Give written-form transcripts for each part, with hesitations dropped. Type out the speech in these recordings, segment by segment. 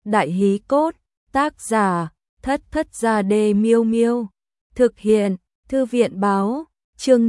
Đại hí cốt, tác giả, Thất Thất Gia Đê Miêu Miêu. Thực hiện, Thư viện báo, chương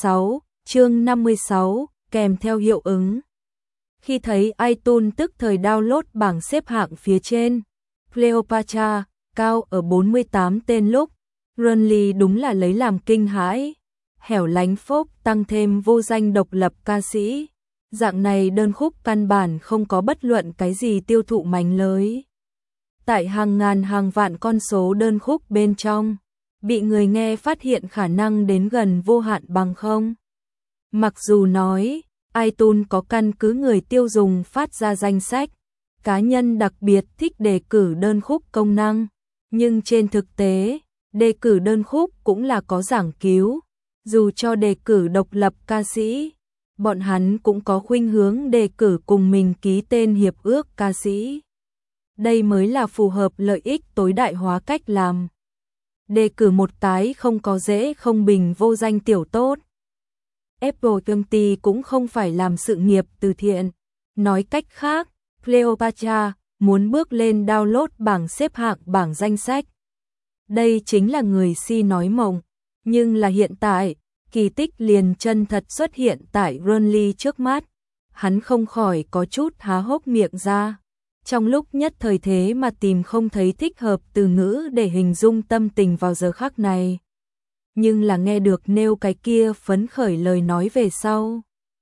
56, kèm theo hiệu ứng. Khi thấy iTunes tức thời download bảng xếp hạng phía trên, Cleopatra, cao ở 48 tên lúc, Runly đúng là lấy làm kinh hãi. Hẻo lánh phốp tăng thêm vô danh độc lập ca sĩ. Dạng này đơn khúc căn bản không có bất luận cái gì tiêu thụ mánh lới. Tại hàng ngàn hàng vạn con số đơn khúc bên trong, bị người nghe phát hiện khả năng đến gần vô hạn bằng không. Mặc dù nói, iTunes có căn cứ người tiêu dùng phát ra danh sách, cá nhân đặc biệt thích đề cử đơn khúc công năng, nhưng trên thực tế, đề cử đơn khúc cũng là có giảng cứu. Dù cho đề cử độc lập ca sĩ, bọn hắn cũng có khuynh hướng đề cử cùng mình ký tên hiệp ước ca sĩ. Đây mới là phù hợp lợi ích tối đại hóa cách làm. Đề cử một cái không có dễ không bình vô danh tiểu tốt. Apple công ty cũng không phải làm sự nghiệp từ thiện. Nói cách khác, Cleopatra muốn bước lên download bảng xếp hạng bảng danh sách. Đây chính là người si nói mộng. Nhưng là hiện tại, kỳ tích liền chân thật xuất hiện tại Runly trước mắt. Hắn không khỏi có chút há hốc miệng ra. Trong lúc nhất thời thế mà tìm không thấy thích hợp từ ngữ để hình dung tâm tình vào giờ khắc này. Nhưng là nghe được nêu cái kia phấn khởi lời nói về sau.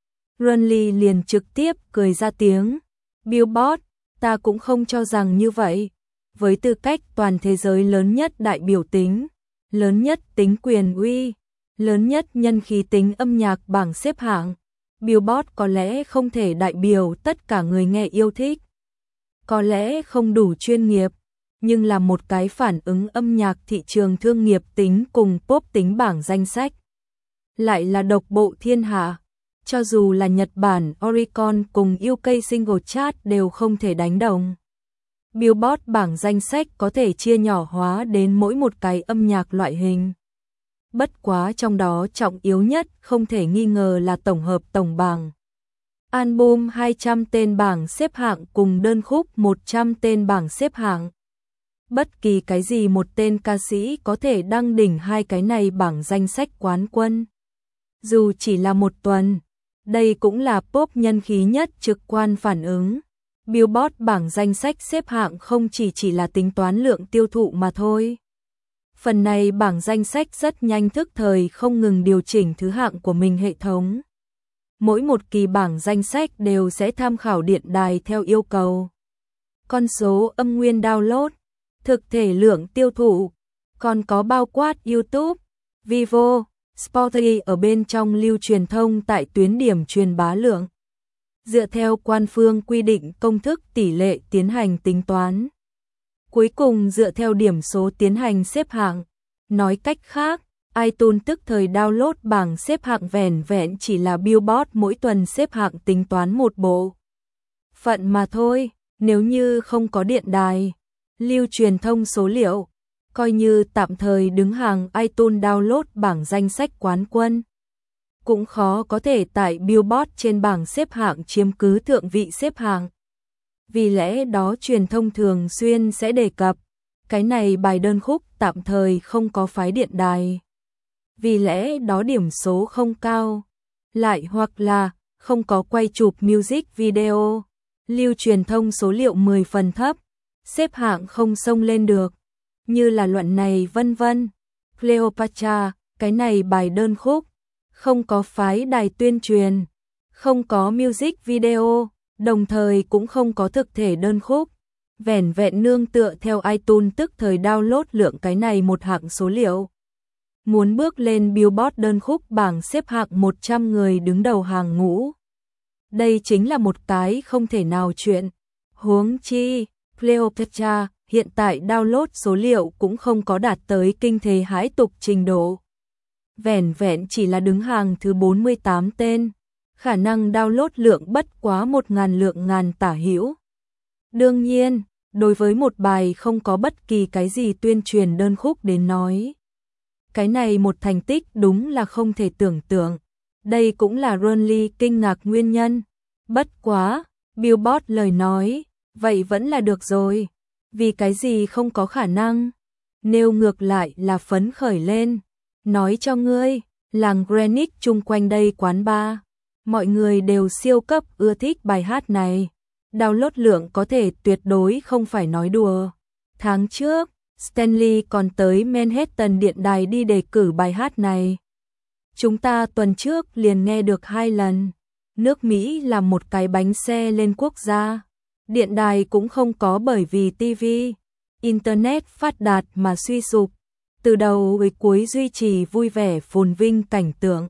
Runly liền trực tiếp cười ra tiếng. Billboard, ta cũng không cho rằng như vậy. Với tư cách toàn thế giới lớn nhất đại biểu tính, lớn nhất tính quyền uy, lớn nhất nhân khí tính âm nhạc bảng xếp hạng, Billboard có lẽ không thể đại biểu tất cả người nghe yêu thích. Có lẽ không đủ chuyên nghiệp, nhưng là một cái phản ứng âm nhạc thị trường thương nghiệp tính cùng pop tính bảng danh sách. Lại là độc bộ thiên hạ, cho dù là Nhật Bản, Oricon cùng UK Single Chart đều không thể đánh đồng. Billboard bảng danh sách có thể chia nhỏ hóa đến mỗi một cái âm nhạc loại hình. Bất quá trong đó trọng yếu nhất không thể nghi ngờ là tổng hợp tổng bảng. Album 200 tên bảng xếp hạng cùng đơn khúc 100 tên bảng xếp hạng. Bất kỳ cái gì một tên ca sĩ có thể đăng đỉnh hai cái này bảng danh sách quán quân. Dù chỉ là một tuần, đây cũng là pop nhân khí nhất trực quan phản ứng. Billboard bảng danh sách xếp hạng không chỉ là tính toán lượng tiêu thụ mà thôi. Phần này bảng danh sách rất nhanh thức thời không ngừng điều chỉnh thứ hạng của mình hệ thống. Mỗi một kỳ bảng danh sách đều sẽ tham khảo điện đài theo yêu cầu. Con số âm nguyên download, thực thể lượng tiêu thụ, còn có bao quát YouTube, Vivo, Spotify ở bên trong lưu truyền thông tại tuyến điểm truyền bá lượng. Dựa theo quan phương quy định công thức tỷ lệ tiến hành tính toán. Cuối cùng dựa theo điểm số tiến hành xếp hạng. Nói cách khác, iTunes tức thời download bảng xếp hạng vẻn vẹn chỉ là Billboard mỗi tuần xếp hạng tính toán một bộ phận mà thôi. Nếu như không có điện đài, lưu truyền thông số liệu, coi như tạm thời đứng hàng iTunes download bảng danh sách quán quân, cũng khó có thể tại Billboard trên bảng xếp hạng chiếm cứ thượng vị xếp hạng. Vì lẽ đó truyền thông thường xuyên sẽ đề cập, cái này bài đơn khúc tạm thời không có phái điện đài. Vì lẽ đó điểm số không cao, lại hoặc là không có quay chụp music video, lưu truyền thông số liệu 10 phần thấp, xếp hạng không xông lên được, như là luận này vân vân. Cleopatra, cái này bài đơn khúc, không có phái đài tuyên truyền, không có music video, đồng thời cũng không có thực thể đơn khúc. Vẻn vẹn nương tựa theo iTunes tức thời download lượng cái này một hạng số liệu. Muốn bước lên Billboard đơn khúc bảng xếp hạng 100 người đứng đầu hàng ngũ. Đây chính là một cái không thể nào chuyện. Huống chi, Cleopatra hiện tại download số liệu cũng không có đạt tới kinh thế hãi tục trình độ. Vẻn vẹn chỉ là đứng hàng thứ 48 tên. Khả năng download lượng bất quá 1.000 lượng ngàn tả hữu. Đương nhiên, đối với một bài không có bất kỳ cái gì tuyên truyền đơn khúc đến nói. Cái này một thành tích đúng là không thể tưởng tượng. Đây cũng là Runly kinh ngạc nguyên nhân. Bất quá, Billboard lời nói, vậy vẫn là được rồi. Vì cái gì không có khả năng? Nêu ngược lại là phấn khởi lên. Nói cho ngươi, làng Greenwich chung quanh đây quán bar. Mọi người đều siêu cấp ưa thích bài hát này. Download lượng có thể tuyệt đối không phải nói đùa. Tháng trước, Stanley còn tới Manhattan điện đài đi đề cử bài hát này. Chúng ta tuần trước liền nghe được 2 lần. Nước Mỹ làm một cái bánh xe lên quốc gia. Điện đài cũng không có bởi vì TV, Internet phát đạt mà suy sụp. Từ đầu đến cuối duy trì vui vẻ phồn vinh cảnh tượng.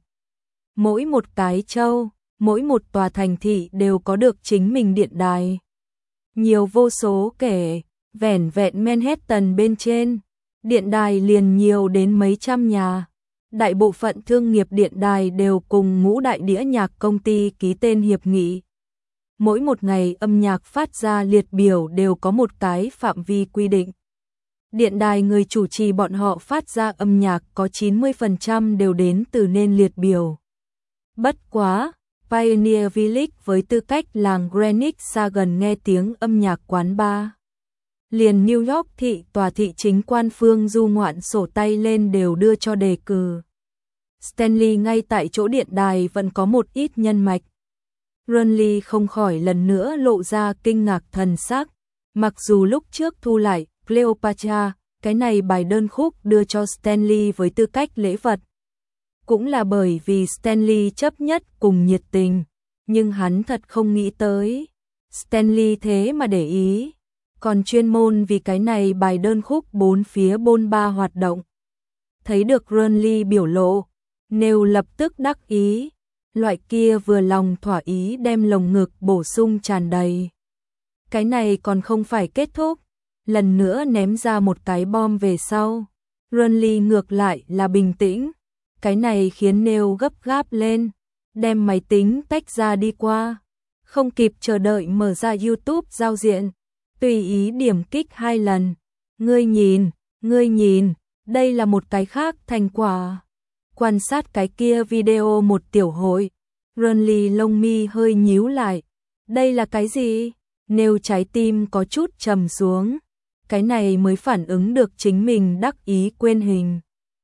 Mỗi một cái châu, mỗi một tòa thành thị đều có được chính mình điện đài. Nhiều vô số kể, vẻn vẹn Manhattan bên trên, điện đài liền nhiều đến mấy trăm nhà. Đại bộ phận thương nghiệp điện đài đều cùng ngũ đại đĩa nhạc công ty ký tên hiệp nghị. Mỗi một ngày âm nhạc phát ra liệt biểu đều có một cái phạm vi quy định. Điện đài người chủ trì bọn họ phát ra âm nhạc có 90% đều đến từ nên liệt biểu. Bất quá, Pioneer Village với tư cách làng Greenwich xa gần nghe tiếng âm nhạc quán bar. Liền New York thị tòa thị chính quan phương du ngoạn sổ tay lên đều đưa cho đề cử. Stanley ngay tại chỗ điện đài vẫn có một ít nhân mạch. Ronly không khỏi lần nữa lộ ra kinh ngạc thần sắc. Mặc dù lúc trước thu lại Cleopatra, cái này bài đơn khúc đưa cho Stanley với tư cách lễ vật. Cũng là bởi vì Stanley chấp nhất cùng nhiệt tình, nhưng hắn thật không nghĩ tới. Stanley thế mà để ý, còn chuyên môn vì cái này bài đơn khúc bốn phía bôn ba hoạt động. Thấy được Ronly biểu lộ, Neil lập tức đắc ý, loại kia vừa lòng thỏa ý đem lồng ngực bổ sung tràn đầy. Cái này còn không phải kết thúc, lần nữa ném ra một cái bom về sau. Ronly ngược lại là bình tĩnh, cái này khiến Neil gấp gáp lên, đem máy tính tách ra đi qua. Không kịp chờ đợi mở ra YouTube giao diện, tùy ý điểm kích 2 lần. Ngươi nhìn, đây là một cái khác thành quả. Quan sát cái kia video một tiểu hội, Ronly lông mi hơi nhíu lại. Đây là cái gì? Nêu trái tim có chút trầm xuống. Cái này mới phản ứng được chính mình đắc ý quên hình.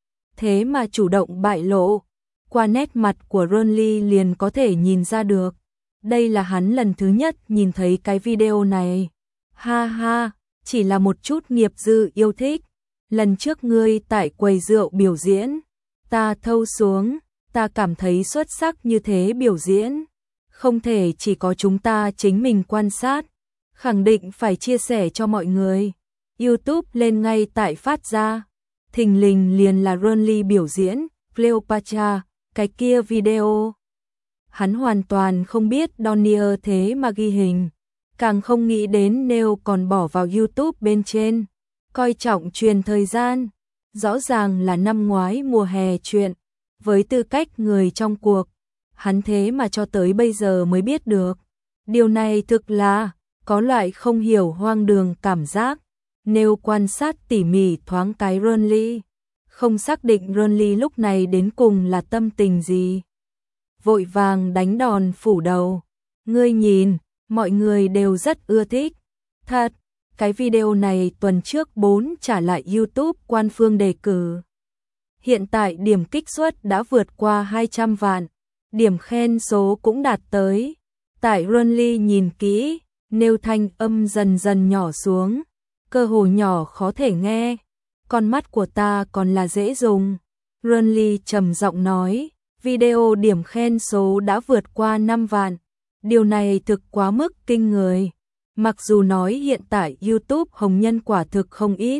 Thế mà chủ động bại lộ. Qua nét mặt của Ronly liền có thể nhìn ra được. Đây là hắn lần thứ nhất nhìn thấy cái video này. Ha ha, chỉ là một chút nghiệp dư yêu thích. Lần trước ngươi tại quầy rượu biểu diễn, ta thâu xuống, ta cảm thấy xuất sắc như thế biểu diễn. Không thể chỉ có chúng ta chính mình quan sát, khẳng định phải chia sẻ cho mọi người. YouTube lên ngay tại phát ra. Thình lình liền là Ronly biểu diễn, Cleopatra, cái kia video. Hắn hoàn toàn không biết Donnier thế mà ghi hình, càng không nghĩ đến Neil còn bỏ vào YouTube bên trên. Coi trọng truyền thời gian, rõ ràng là năm ngoái mùa hè chuyện, với tư cách người trong cuộc, hắn thế mà cho tới bây giờ mới biết được. Điều này thực là có loại không hiểu hoang đường cảm giác. Neil quan sát tỉ mỉ thoáng cái Ronly, không xác định Ronly lúc này đến cùng là tâm tình gì. Vội vàng đánh đòn phủ đầu. Ngươi nhìn, mọi người đều rất ưa thích. Thật, cái video này tuần trước 4 trả lại YouTube quan phương đề cử. Hiện tại điểm kích suất đã vượt qua 200 vạn, điểm khen số cũng đạt tới. Tại Ronly nhìn kỹ, Neil thanh âm dần dần nhỏ xuống, cơ hồ nhỏ khó thể nghe. Con mắt của ta còn là dễ dùng. Ronly trầm giọng nói, video điểm khen số đã vượt qua 5 vạn. Điều này thực quá mức kinh người. Mặc dù nói hiện tại YouTube hồng nhân quả thực không ít.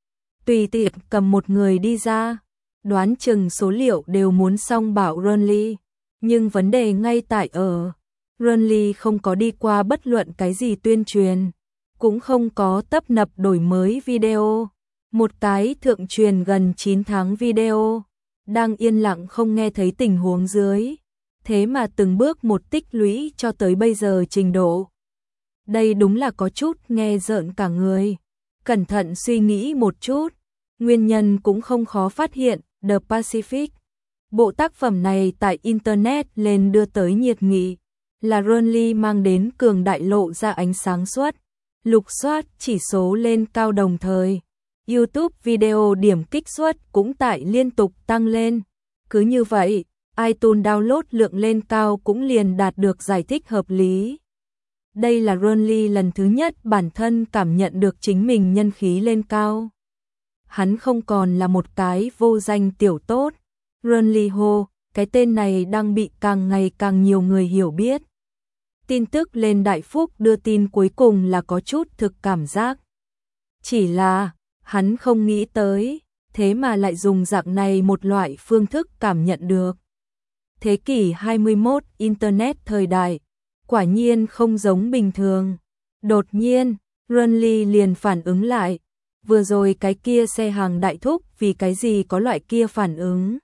Tùy tiện cầm một người đi ra, đoán chừng số liệu đều muốn xong bảo Ronly. Nhưng vấn đề ngay tại ở, Ronly không có đi qua bất luận cái gì tuyên truyền, cũng không có tấp nập đổi mới video. Một cái thượng truyền gần 9 tháng video, đang yên lặng không nghe thấy tình huống dưới. Thế mà từng bước một tích lũy cho tới bây giờ trình độ. Đây đúng là có chút nghe rợn cả người. Cẩn thận suy nghĩ một chút, nguyên nhân cũng không khó phát hiện. The Pacific, bộ tác phẩm này tại Internet lên đưa tới nhiệt nghị, là Ronly mang đến cường đại lộ ra ánh sáng suốt. lục soát chỉ số lên cao đồng thời. YouTube video điểm kích suất cũng tải liên tục tăng lên. Cứ như vậy, iTunes download lượng lên cao cũng liền đạt được giải thích hợp lý. Đây là Ronly lần thứ nhất bản thân cảm nhận được chính mình nhân khí lên cao. Hắn không còn là một cái vô danh tiểu tốt. Ronly Ho, cái tên này đang bị càng ngày càng nhiều người hiểu biết. Tin tức lên Đại Phúc đưa tin cuối cùng là có chút thực cảm giác. Chỉ là, hắn không nghĩ tới, thế mà lại dùng dạng này một loại phương thức cảm nhận được. Thế kỷ 21 Internet thời đại, quả nhiên không giống bình thường. Đột nhiên, Ronly liền phản ứng lại. Vừa rồi cái kia xe hàng Đại Thúc vì cái gì có loại kia phản ứng.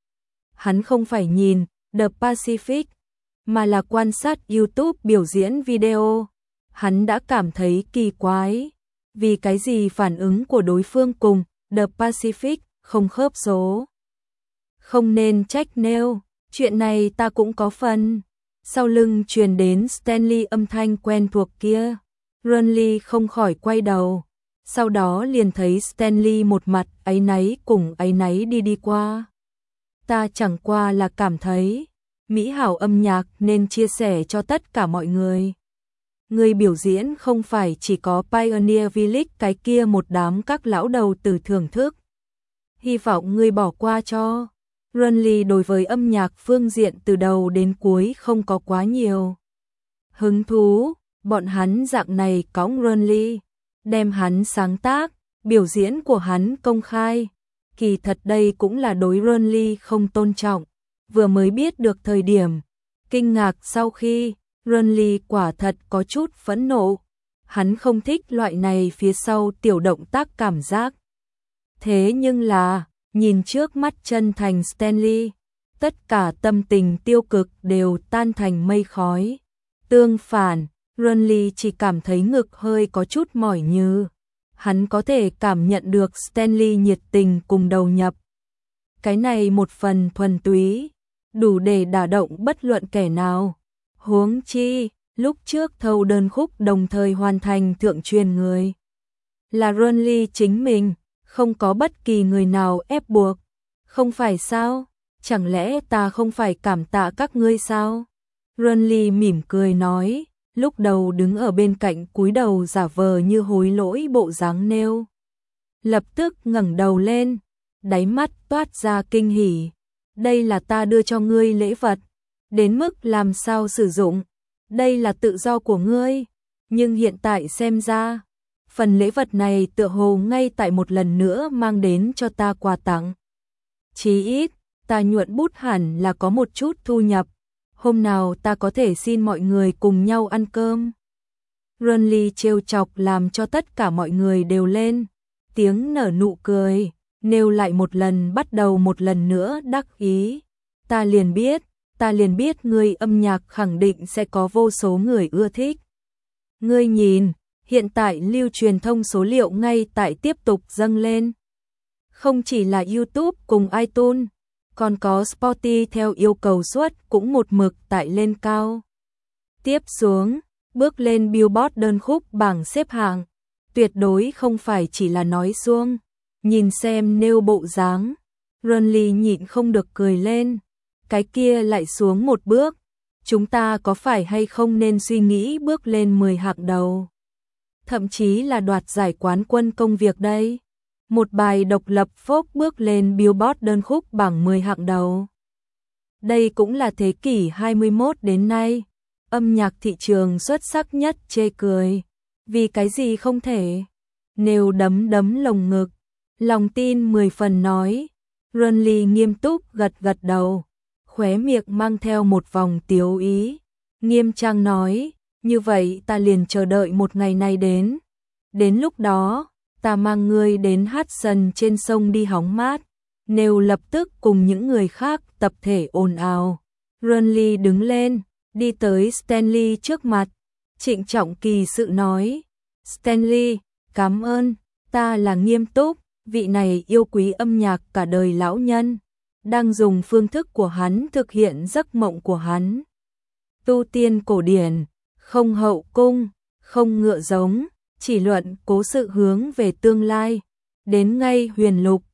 Hắn không phải nhìn The Pacific, mà là quan sát YouTube biểu diễn video. Hắn đã cảm thấy kỳ quái. Vì cái gì phản ứng của đối phương cùng The Pacific không khớp số. Không nên trách nêu, chuyện này ta cũng có phần. Sau lưng truyền đến Stanley âm thanh quen thuộc kia. Ronly không khỏi quay đầu. Sau đó liền thấy Stanley một mặt áy náy cùng áy náy đi qua. Ta chẳng qua là cảm thấy mỹ hảo âm nhạc nên chia sẻ cho tất cả mọi người. Người biểu diễn không phải chỉ có Pioneer Village cái kia một đám các lão đầu tử thưởng thức. Hy vọng ngươi bỏ qua cho. Ronly đối với âm nhạc phương diện từ đầu đến cuối không có quá nhiều hứng thú. Bọn hắn dạng này cõng Ronly, đem hắn sáng tác, biểu diễn của hắn công khai. Kỳ thật đây cũng là đối Ronly không tôn trọng. Vừa mới biết được thời điểm kinh ngạc, sau khi Ronly quả thật có chút phẫn nộ. Hắn không thích loại này phía sau tiểu động tác cảm giác. Thế nhưng là, nhìn trước mắt chân thành Stanley, tất cả tâm tình tiêu cực đều tan thành mây khói. Tương phản, Ronly chỉ cảm thấy ngực hơi có chút mỏi như. Hắn có thể cảm nhận được Stanley nhiệt tình cùng đầu nhập. Cái này một phần thuần túy, đủ để đả động bất luận kẻ nào. Huống chi, lúc trước thâu đơn khúc đồng thời hoàn thành thượng truyền người. Là Ronly chính mình, không có bất kỳ người nào ép buộc. Không phải sao? Chẳng lẽ ta không phải cảm tạ các ngươi sao? Ronly mỉm cười nói, lúc đầu đứng ở bên cạnh cúi đầu giả vờ như hối lỗi bộ dáng nêu. Lập tức ngẩng đầu lên, đáy mắt toát ra kinh hỉ. Đây là ta đưa cho ngươi lễ vật, đến mức làm sao sử dụng, đây là tự do của ngươi. Nhưng hiện tại xem ra, phần lễ vật này tựa hồ ngay tại một lần nữa mang đến cho ta quà tặng. Chí ít, ta nhuận bút hẳn là có một chút thu nhập. Hôm nào ta có thể xin mọi người cùng nhau ăn cơm. Ronly trêu chọc làm cho tất cả mọi người đều lên tiếng nở nụ cười, nêu lại một lần, bắt đầu một lần nữa đắc ý. Ta liền biết ngươi âm nhạc khẳng định sẽ có vô số người ưa thích. Ngươi nhìn, hiện tại lưu truyền thông số liệu ngay tại tiếp tục dâng lên. Không chỉ là YouTube cùng iTunes, còn có Spotify theo yêu cầu suất cũng một mực tại lên cao. Tiếp xuống, bước lên Billboard đơn khúc bảng xếp hạng, tuyệt đối không phải chỉ là nói suông. Nhìn xem nêu bộ dáng, Ronly nhịn không được cười lên. Cái kia lại xuống một bước, chúng ta có phải hay không nên suy nghĩ bước lên 10 hạng đầu, thậm chí là đoạt giải quán quân công việc đây. Một bài độc lập folk bước lên Billboard đơn khúc bảng 10 hạng đầu. Đây cũng là thế kỷ 21 đến nay, âm nhạc thị trường xuất sắc nhất, chê cười. Vì cái gì không thể? Nêu đấm lồng ngực, lòng tin 10 phần nói. Ronly nghiêm túc gật đầu, khóe miệng mang theo một vòng tiếu ý. Nghiêm trang nói, như vậy ta liền chờ đợi một ngày này đến. Đến lúc đó, ta mang ngươi đến Hudson trên sông đi hóng mát. Nêu lập tức cùng những người khác tập thể ồn ào. Ronly đứng lên, đi tới Stanley trước mặt, trịnh trọng kỳ sự nói. Stanley, cảm ơn, ta là nghiêm túc, vị này yêu quý âm nhạc cả đời lão nhân, đang dùng phương thức của hắn thực hiện giấc mộng của hắn. Tu tiên cổ điển, không hậu cung, không ngựa giống, chỉ luận cố sự hướng về tương lai. Đến ngay huyền lục,